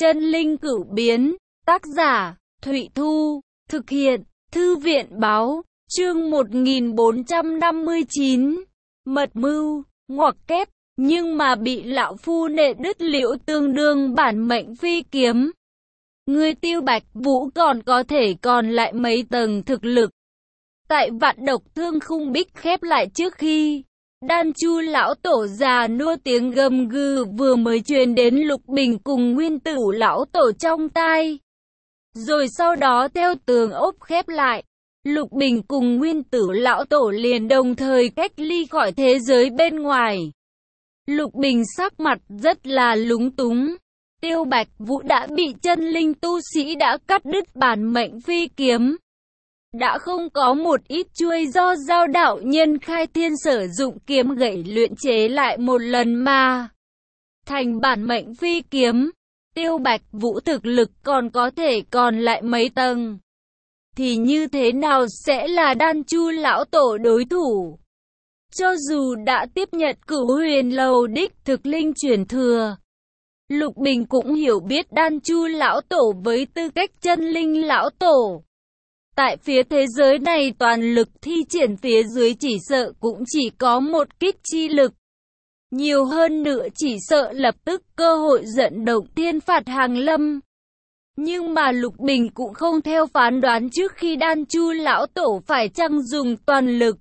Chân linh cửu biến, tác giả, Thụy Thu, thực hiện, Thư viện báo, chương 1459, mật mưu, ngoặc kép, nhưng mà bị lão phu nệ đứt liễu tương đương bản mệnh phi kiếm. Người Tiêu Bạch Vũ còn lại mấy tầng thực lực. Tại vạn độc thương khung bích khép lại trước khi Đan Chu lão tổ già nua tiếng gầm gừ vừa mới truyền đến Lục Bình cùng Nguyên Tử lão tổ trong tai. Rồi sau đó theo tường ốp khép lại, Lục Bình cùng Nguyên Tử lão tổ liền đồng thời cách ly khỏi thế giới bên ngoài. Lục Bình sắc mặt rất là lúng túng. Tiêu Bạch Vũ đã bị chân linh tu sĩ đã cắt đứt bản mệnh phi kiếm. Đã không có một ít chuôi do Giao đạo nhân khai thiên sử dụng kiếm gậy luyện chế lại một lần mà thành bản mệnh phi kiếm. Tiêu Bạch Vũ thực lực còn lại mấy tầng. Thì như thế nào sẽ là Đan Chu lão tổ đối thủ? Cho dù đã tiếp nhận Cửu Huyền Lầu đích thực linh truyền thừa, Lục Bình cũng hiểu biết Đan Chu lão tổ với tư cách chân linh lão tổ. Tại phía thế giới này toàn lực thi triển phía dưới chỉ sợ cũng chỉ có một kích chi lực. Nhiều hơn nữa chỉ sợ lập tức cơ hội dẫn động thiên phạt hàng lâm. Nhưng mà Lục Bình cũng không theo phán đoán trước khi Đan Chu lão tổ phải chăng dùng toàn lực.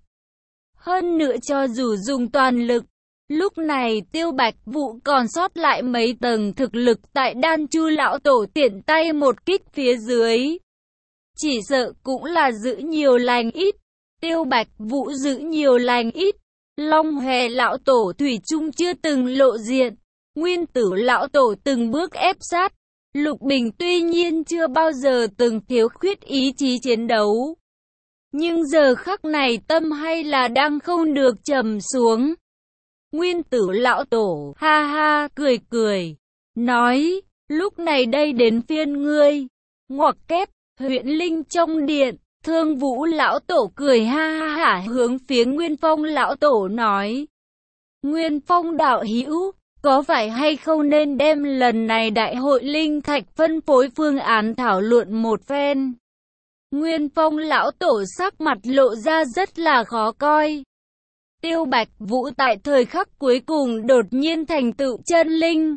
Hơn nữa cho dù dùng toàn lực, lúc này Tiêu Bạch Vũ còn sót lại mấy tầng thực lực tại Đan Chu lão tổ tiện tay một kích phía dưới. Chỉ sợ cũng là giữ nhiều lành ít. Tiêu Bạch Vũ giữ nhiều lành ít. Long Hề lão tổ thủy chung chưa từng lộ diện. Nguyên Tử lão tổ từng bước ép sát. Lục Bình tuy nhiên chưa bao giờ từng thiếu khuyết ý chí chiến đấu. Nhưng giờ khắc này tâm hay là đang không được trầm xuống. Nguyên Tử lão tổ ha ha cười cười. Nói, lúc này đây đến phiên ngươi. Ngoặc kép. Huyễn linh trong điện, Thương Vũ lão tổ cười ha ha hả hướng phía Nguyên Phong lão tổ nói. Nguyên Phong đạo hữu, có phải hay không nên đem lần này đại hội linh thạch phân phối phương án thảo luận một phen? Nguyên Phong lão tổ sắc mặt lộ ra rất là khó coi. Tiêu Bạch Vũ tại thời khắc cuối cùng đột nhiên thành tựu chân linh.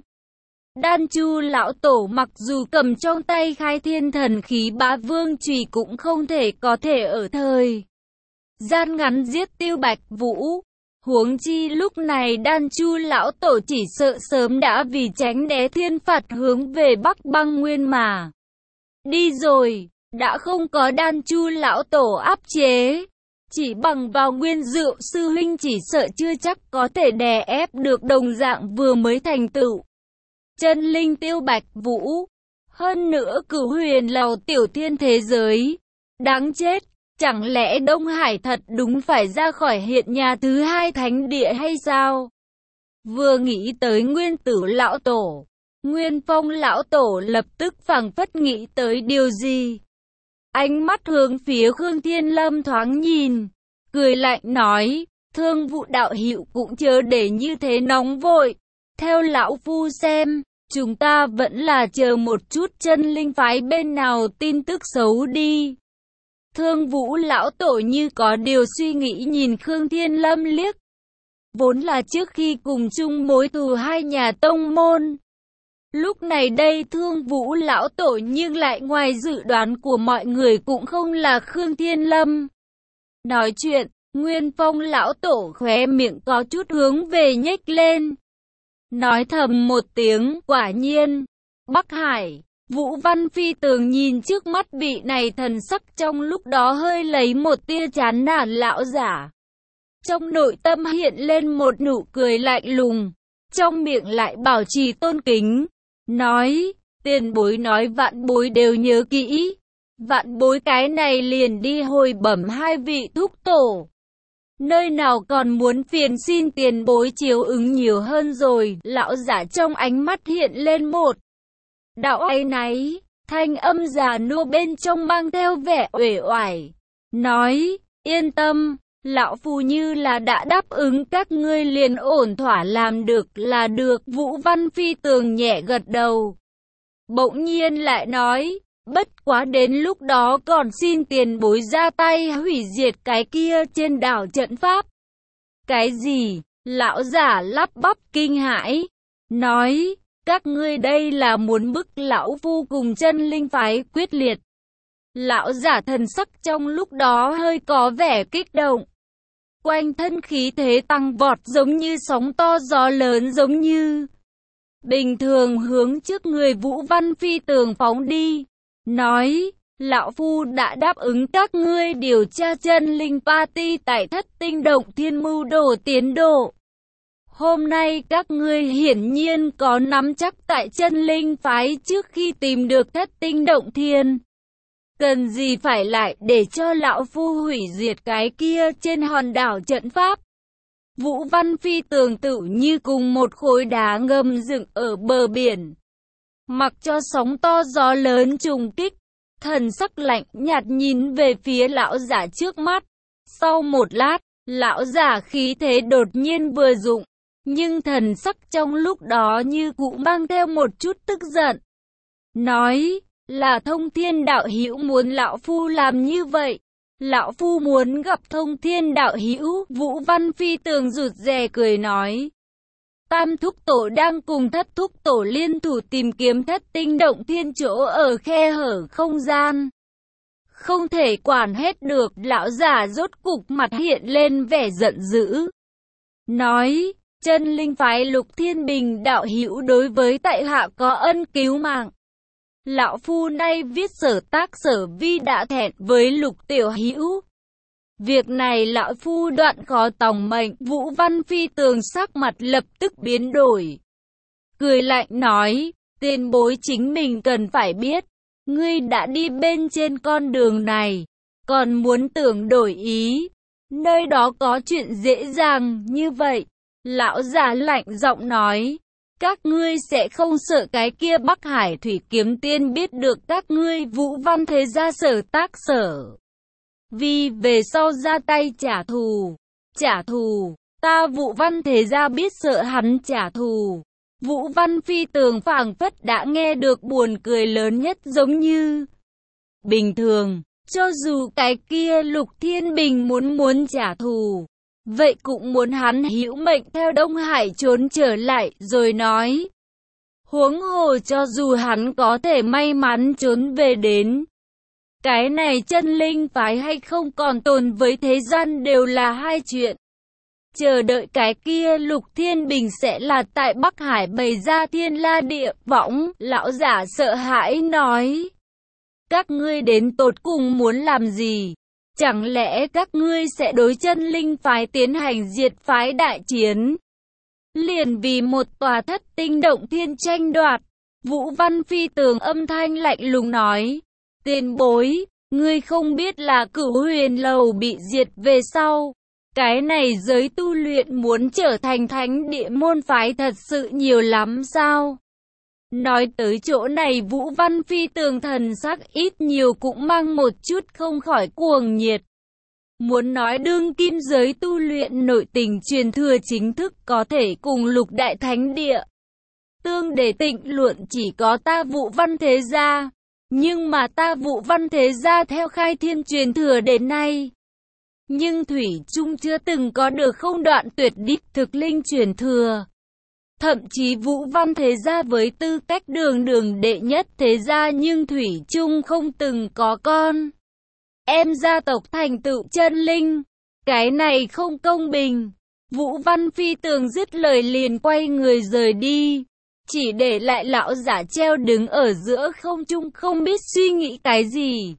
Đan Chu lão tổ mặc dù cầm trong tay khai thiên thần khí bá vương chùy cũng không có thể ở thời gian ngắn giết Tiêu Bạch Vũ. Huống chi lúc này Đan Chu lão tổ chỉ sợ sớm đã vì tránh né thiên phạt hướng về Bắc Băng Nguyên mà đi rồi. Đã không có Đan Chu lão tổ áp chế, chỉ bằng vào Nguyên Dựu sư huynh chỉ sợ chưa chắc có thể đè ép được đồng dạng vừa mới thành tựu chân linh Tiêu Bạch Vũ. Hơn nữa Cửu Huyền Lầu tiểu thiên thế giới. Đáng chết, chẳng lẽ Đông Hải thật đúng phải ra khỏi hiện nhà thứ hai thánh địa hay sao? Vừa nghĩ tới Nguyên Tử lão tổ, Nguyên Phong lão tổ lập tức phảng phất nghĩ tới điều gì. Ánh mắt hướng phía Khương Thiên Lâm thoáng nhìn, cười lạnh nói, Thương Vũ đạo hữu cũng chớ để như thế nóng vội. Theo lão phu xem, chúng ta vẫn là chờ một chút chân linh phái bên nào tin tức xấu đi. Thương Vũ lão tổ như có điều suy nghĩ nhìn Khương Thiên Lâm liếc. Vốn là trước khi cùng chung mối thù hai nhà tông môn. Lúc này đây Thương Vũ lão tổ nhưng lại ngoài dự đoán của mọi người cũng không là Khương Thiên Lâm. Nói chuyện, Nguyên Phong lão tổ khóe miệng có chút hướng về nhếch lên. Nói thầm một tiếng, quả nhiên. Bắc Hải, Vũ Văn Phi Tường nhìn trước mắt vị này thần sắc trong lúc đó hơi lấy một tia chán nản lão giả. Trong nội tâm hiện lên một nụ cười lạnh lùng, trong miệng lại bảo trì tôn kính. Nói, tiền bối nói vạn bối đều nhớ kỹ. Vạn bối cái này liền đi hồi bẩm hai vị thúc tổ. Nơi nào còn muốn phiền xin tiền bối chiếu ứng nhiều hơn rồi. Lão giả trong ánh mắt hiện lên một đạo áy náy, thanh âm già nua bên trong mang theo vẻ uể oải. Nói, yên tâm, lão phu như là đã đáp ứng các ngươi liền ổn thỏa làm được là được. Vũ Văn Phi Tường nhẹ gật đầu. bỗng nhiên lại nói, bất quá đến lúc đó còn xin tiền bối ra tay hủy diệt cái kia trên đảo trận pháp. Cái gì? Lão giả lắp bắp kinh hãi, nói, các ngươi đây là muốn bức lão phu cùng chân linh phái quyết liệt. Lão giả thần sắc trong lúc đó hơi có vẻ kích động. Quanh thân khí thế tăng vọt giống như sóng to gió lớn, giống như bình thường hướng trước người Vũ Văn Phi Tường phóng đi. Nói, lão phu đã đáp ứng các ngươi điều tra chân linh party tại Thất Tinh Động Thiên mưu đồ tiến độ. Hôm nay các ngươi hiển nhiên có nắm chắc tại chân linh phái trước khi tìm được Thất Tinh Động Thiên. Cần gì phải lại để cho lão phu hủy diệt cái kia trên hòn đảo trận pháp. Vũ Văn Phi Tường tự như cùng một khối đá ngầm dựng ở bờ biển. Mặc cho sóng to gió lớn trùng kích, thần sắc lạnh nhạt nhìn về phía lão giả trước mắt. Sau một lát, lão giả khí thế đột nhiên vừa dụng, nhưng thần sắc trong lúc đó như cũng mang theo một chút tức giận. Nói, là Thông Thiên đạo hữu muốn lão phu làm như vậy. Lão phu muốn gặp Thông Thiên đạo hữu. Vũ Văn Phi Tường rụt rè cười nói, Tam thúc tổ đang cùng Thất thúc tổ liên thủ tìm kiếm Thất Tinh Động Thiên chỗ ở khe hở không gian. Không thể quản hết được. Lão giả rốt cục mặt hiện lên vẻ giận dữ, nói, chân linh phái Lục Thiên Bình đạo hữu đối với tại hạ có ân cứu mạng. Lão phu nay viết sở tác sở vi đã thẹn với Lục tiểu hữu. Việc này lão phu đoạn khó tòng mệnh. Vũ Văn Phi Tường sắc mặt lập tức biến đổi, cười lạnh nói, tiền bối chính mình cần phải biết, ngươi đã đi bên trên con đường này, còn muốn tưởng đổi ý, nơi đó có chuyện dễ dàng như vậy. Lão già lạnh giọng nói, các ngươi sẽ không sợ cái kia Bắc Hải Thủy Kiếm Tiên biết được các ngươi Vũ Văn thế gia sở tác sở vì về sau ra tay trả thù. Trả thù? Ta Vũ Văn thế gia biết sợ hắn trả thù. Vũ Văn Phi Tường phảng phất đã nghe được buồn cười lớn nhất, giống như bình thường, cho dù cái kia Lục Thiên Bình muốn trả thù, vậy cũng muốn hắn hữu mệnh theo Đông Hải trốn trở lại. Rồi nói, huống hồ cho dù hắn có thể may mắn trốn về đến, cái này chân linh phái hay không còn tồn với thế gian đều là hai chuyện. Chờ đợi cái kia Lục Thiên Bình sẽ là tại Bắc Hải bày ra thiên la địa võng. Lão giả sợ hãi nói, các ngươi đến tột cùng muốn làm gì? Chẳng lẽ các ngươi sẽ đối chân linh phái tiến hành diệt phái đại chiến? Liền vì một tòa Thất Tinh Động Thiên tranh đoạt? Vũ Văn Phi Tường âm thanh lạnh lùng nói, tiền bối, ngươi không biết là Cửu Huyền Lầu bị diệt về sau, cái này giới tu luyện muốn trở thành thánh địa môn phái thật sự nhiều lắm sao? Nói tới chỗ này, Vũ Văn Phi Tường thần sắc ít nhiều cũng mang một chút không khỏi cuồng nhiệt. Muốn nói đương kim giới tu luyện nội tình truyền thừa chính thức có thể cùng Lục Đại Thánh Địa tương để tịnh luận chỉ có ta Vũ Văn thế gia. Nhưng mà ta Vũ Văn thế gia theo khai thiên truyền thừa đến nay, nhưng thủy chung chưa từng có được không đoạn tuyệt đích thực linh truyền thừa. Thậm chí Vũ Văn thế gia với tư cách đường đệ nhất thế gia nhưng thủy chung không từng có con em gia tộc thành tựu chân linh. Cái này không công bình. Vũ Văn Phi Tường dứt lời liền quay người rời đi, chỉ để lại lão giả treo đứng ở giữa không trung không biết suy nghĩ cái gì.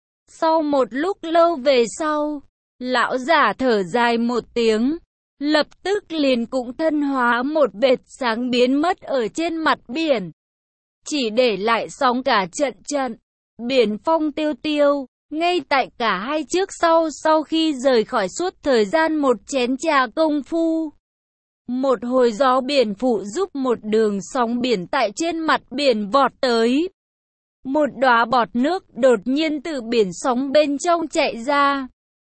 Sau một lúc lâu về sau, lão giả thở dài một tiếng, lập tức liền cũng thân hóa một vệt sáng biến mất ở trên mặt biển, chỉ để lại sóng cả trận trận, biển phong tiêu tiêu. Ngay tại cả hai trước sau khi rời khỏi suốt thời gian một chén trà công phu, một hồi gió biển phụ giúp một đường sóng biển tại trên mặt biển vọt tới. Một đóa bọt nước đột nhiên từ biển sóng bên trong chạy ra,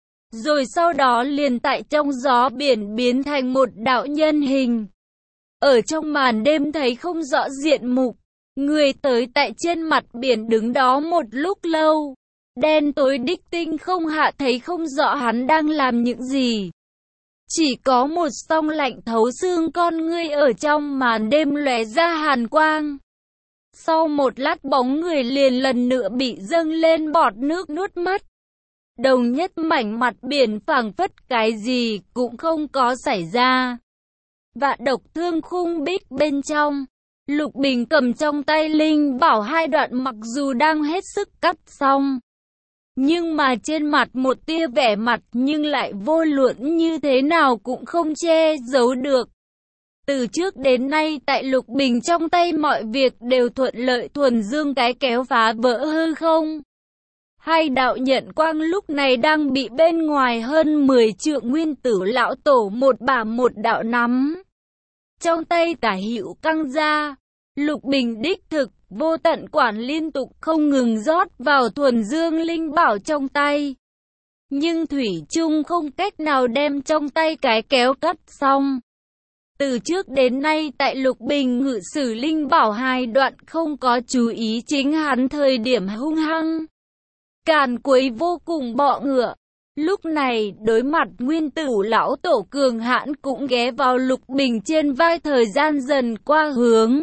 rồi sau đó liền tại trong gió biển biến thành một đạo nhân hình. Ở trong màn đêm thấy không rõ diện mục, Người tới tại trên mặt biển đứng đó một lúc lâu. Đen tối đích tinh không hạ thấy không rõ hắn đang làm những gì. Chỉ có một song lạnh thấu xương con ngươi ở trong màn đêm lóe ra hàn quang. Sau một lát bóng người liền lần nữa bị dâng lên bọt nước nuốt mất. Đồng nhất mảnh mặt biển phảng phất cái gì cũng không có xảy ra. Vạn độc thương khung bích bên trong. Lục Bình cầm trong tay linh bảo hai đoạn mặc dù đang hết sức cắt xong. Nhưng mà trên mặt một tia vẻ mặt nhưng lại vô luận như thế nào cũng không che giấu được. Từ trước đến nay tại Lục Bình trong tay mọi việc đều thuận lợi thuần dương cái kéo phá vỡ hư không. Hai đạo nhận quang lúc này đang bị bên ngoài hơn 10 trượng nguyên tử lão tổ một bả một đạo nắm. Trong tay tả hữu căng ra, Lục Bình đích thực, vô tận quản liên tục không ngừng rót vào thuần dương linh bảo trong tay. Nhưng thủy chung không cách nào đem trong tay cái kéo cắt xong. Từ trước đến nay tại Lục Bình ngự sử linh bảo hai đoạn không có chú ý chính hắn thời điểm hung hăng. Càn quấy vô cùng bọ ngựa. Lúc này đối mặt nguyên tử lão tổ cường hãn cũng ghé vào Lục Bình trên vai thời gian dần qua hướng.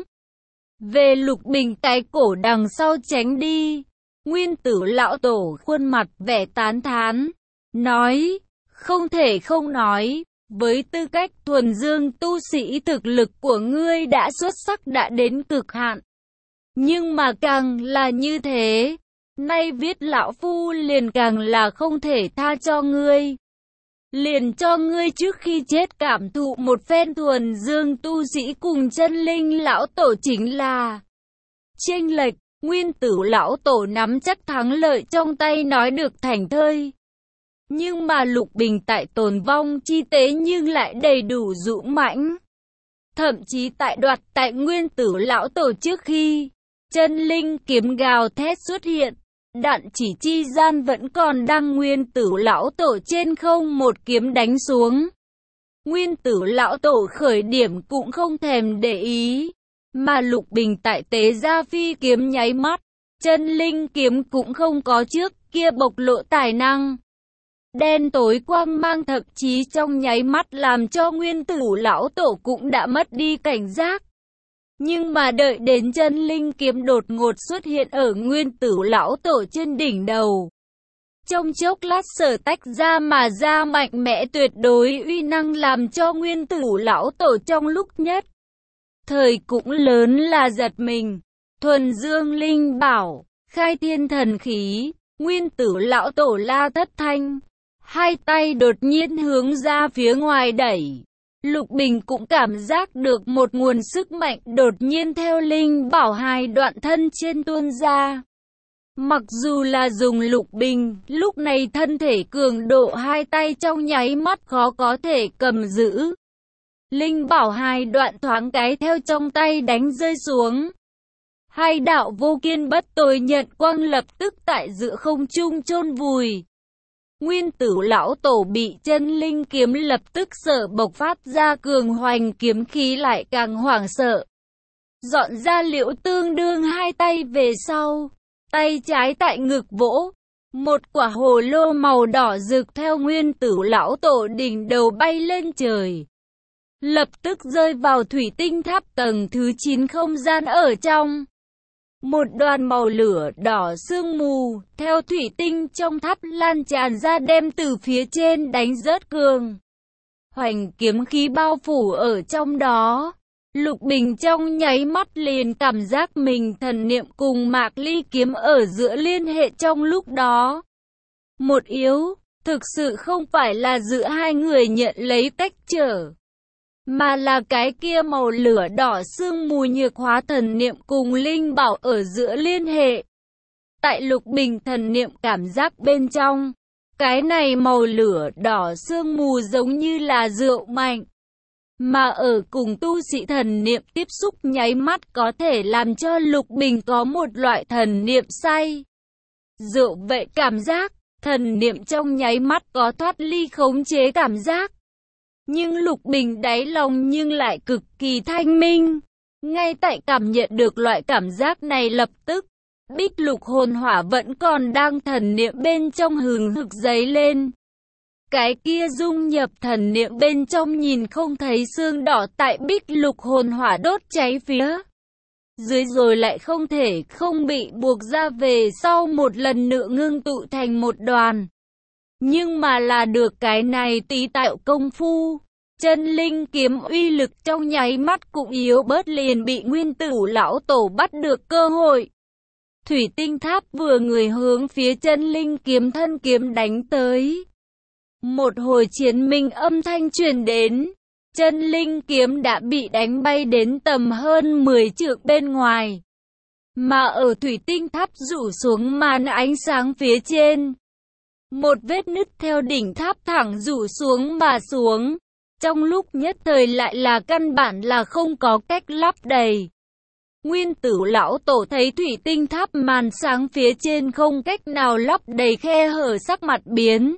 Về Lục Bình cái cổ đằng sau tránh đi. Nguyên tử lão tổ khuôn mặt vẻ tán thán. Nói, không thể không nói. Với tư cách thuần dương tu sĩ thực lực của ngươi đã xuất sắc đã đến cực hạn. Nhưng mà càng là như thế, nay viết lão phu liền càng là không thể tha cho ngươi. Liền cho ngươi trước khi chết cảm thụ một phen thuần dương tu sĩ cùng chân linh lão tổ chính là chênh lệch. Nguyên tử lão tổ nắm chắc thắng lợi trong tay nói được thành thơi. Nhưng mà Lục Bình tại tồn vong chi tế nhưng lại đầy đủ dũng mãnh. Thậm chí tại đoạt tại nguyên tử lão tổ trước khi chân linh kiếm gào thét xuất hiện, đạn chỉ chi gian vẫn còn đang nguyên tử lão tổ trên không một kiếm đánh xuống. Nguyên tử lão tổ khởi điểm cũng không thèm để ý, mà Lục Bình tại tế gia phi kiếm nháy mắt, chân linh kiếm cũng không có trước kia bộc lộ tài năng. Đen tối quang mang thậm chí trong nháy mắt làm cho nguyên tử lão tổ cũng đã mất đi cảnh giác. Nhưng mà đợi đến chân linh kiếm đột ngột xuất hiện ở nguyên tử lão tổ trên đỉnh đầu. Trong chốc lát sở tách ra mà ra mạnh mẽ tuyệt đối uy năng làm cho nguyên tử lão tổ trong lúc nhất thời cũng lớn là giật mình. Thuần dương linh bảo, khai thiên thần khí, nguyên tử lão tổ la thất thanh. Hai tay đột nhiên hướng ra phía ngoài đẩy. Lục Bình cũng cảm giác được một nguồn sức mạnh đột nhiên theo linh bảo hai đoạn thân trên tuôn ra. Mặc dù là dùng Lục Bình, lúc này thân thể cường độ hai tay trong nháy mắt khó có thể cầm giữ. Linh bảo hai đoạn thoáng cái theo trong tay đánh rơi xuống. Hai đạo vô kiên bất tồi nhận quang lập tức tại giữa không trung chôn vùi. Nguyên tử lão tổ bị chân linh kiếm lập tức sợ bộc phát ra cường hoành kiếm khí lại càng hoảng sợ. Dọn ra liễu tương đương hai tay về sau, tay trái tại ngực vỗ. Một quả hồ lô màu đỏ rực theo nguyên tử lão tổ đỉnh đầu bay lên trời. Lập tức rơi vào thủy tinh tháp tầng thứ 9 không gian ở trong. Một đoàn màu lửa đỏ sương mù, theo thủy tinh trong tháp lan tràn ra đem từ phía trên đánh rớt cường hoành kiếm khí bao phủ ở trong đó. Lục Bình trong nháy mắt liền cảm giác mình thần niệm cùng Mạc Ly kiếm ở giữa liên hệ trong lúc đó. Một yếu, thực sự không phải là giữa hai người nhận lấy cách trở, mà là cái kia màu lửa đỏ sương mù nhược hóa thần niệm cùng linh bảo ở giữa liên hệ. Tại Lục Bình thần niệm cảm giác bên trong, cái này màu lửa đỏ sương mù giống như là rượu mạnh, mà ở cùng tu sĩ thần niệm tiếp xúc nháy mắt có thể làm cho Lục Bình có một loại thần niệm say. Rượu vậy cảm giác, thần niệm trong nháy mắt có thoát ly khống chế cảm giác. Nhưng Lục Bình đáy lòng nhưng lại cực kỳ thanh minh. Ngay tại cảm nhận được loại cảm giác này lập tức, Bích lục hồn hỏa vẫn còn đang thần niệm bên trong hừng hực dấy lên. Cái kia dung nhập thần niệm bên trong nhìn không thấy xương đỏ tại Bích lục hồn hỏa đốt cháy phía dưới rồi lại không thể không bị buộc ra về sau một lần nữa ngưng tụ thành một đoàn. Nhưng mà là được cái này tí tạo công phu, chân linh kiếm uy lực trong nháy mắt cũng yếu bớt liền bị Nguyên Tử lão tổ bắt được cơ hội. Thủy tinh tháp vừa người hướng phía chân linh kiếm thân kiếm đánh tới. Một hồi chiến minh âm thanh truyền đến, chân linh kiếm đã bị đánh bay đến tầm hơn 10 trượng bên ngoài. Mà ở thủy tinh tháp rủ xuống màn ánh sáng phía trên, một vết nứt theo đỉnh tháp thẳng rủ xuống mà xuống, trong lúc nhất thời lại là căn bản là không có cách lấp đầy. Nguyên Tử lão tổ thấy thủy tinh tháp màn sáng phía trên không cách nào lấp đầy khe hở, sắc mặt biến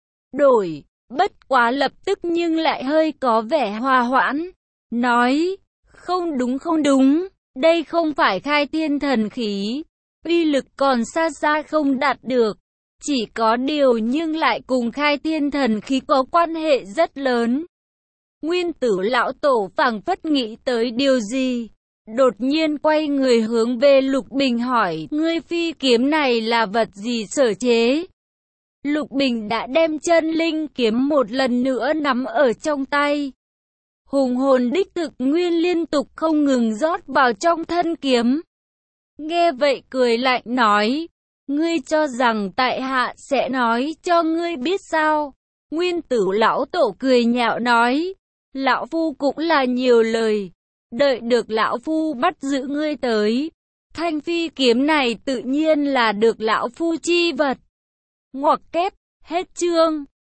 đổi, bất quá lập tức nhưng lại hơi có vẻ hòa hoãn, nói, không đúng, đây không phải khai thiên thần khí, uy lực còn xa xa không đạt được, chỉ có điều nhưng lại cùng khai thiên thần khí có quan hệ rất lớn. Nguyên Tử lão tổ phảng phất nghĩ tới điều gì, đột nhiên quay người hướng về Lục Bình hỏi, ngươi phi kiếm này là vật gì sở chế? Lục Bình đã đem chân linh kiếm một lần nữa nắm ở trong tay. Hùng hồn đích thực nguyên liên tục không ngừng rót vào trong thân kiếm. Nghe vậy cười lạnh nói, ngươi cho rằng tại hạ sẽ nói cho ngươi biết sao? Nguyên Tử lão tổ cười nhạo nói, lão phu cũng là nhiều lời, đợi được lão phu bắt giữ ngươi tới. Thanh phi kiếm này tự nhiên là được lão phu chi vật. Ngoặc kép, hết chương.